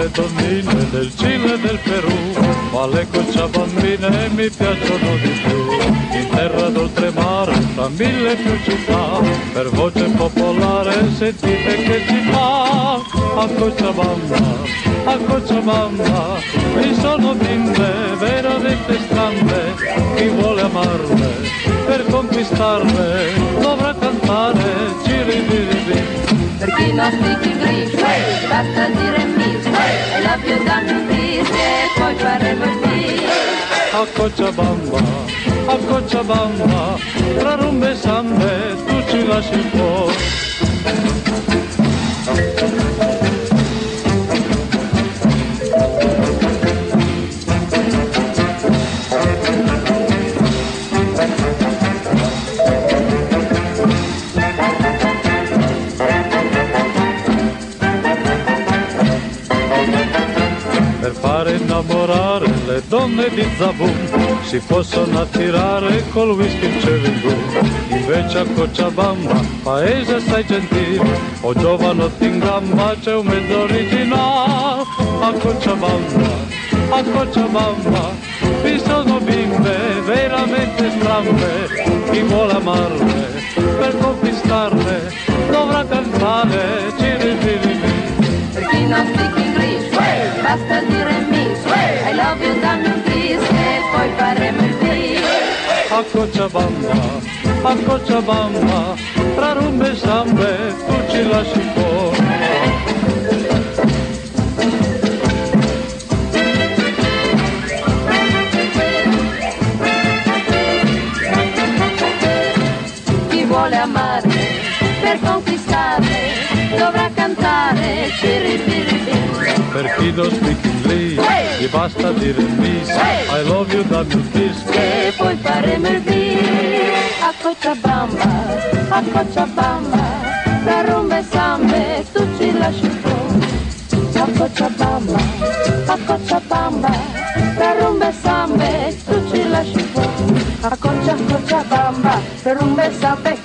le donnine del Cile e del Perù, ma le cocciabambine mi piacciono di più. In terra d'oltremare, tra mille più città, per voce popolare sentite che si fa. A Cochabamba, vi sono bimbe veramente strane, chi vuole amarle, per conquistarle, dovrà cantare Ciribiribi. Per chi non speak English, basta dire miss, e la più dammi un kiss e poi faremo il bis. A Cochabamba, tra rumbe e sambe tu ci lasci fuori. Per fare innamorare le donne di Zabun si possono attirare col whisky il Cevingù. Invece a Cochabamba, paese assai gentile, o giovanotti in gamba c'è un mezzo originale. A Cochabamba, vi sono bimbe veramente strambe, chi vuole amarle, per conquistarle, dovrà cantare Ciribiribi. Per chi non speak English, basta dire miss, I love you, dammi un kiss e poi faremo il bis. A Cochabamba, tra rumbe e sambe tu ci lasci fuori. Chi vuole amarle, per conquistarle, dovrà cantare Ciribiribi. Per chi non speak English, gli basta dire miss, I love you, dammi un kiss. E poi faremo il bis. A Cochabamba, tra rumbe e sambe tu ci lasci fuori. A Cochabamba, tra rumbe e sambe tu ci lasci fuori. A Cochabamba, tra rumbe e sambe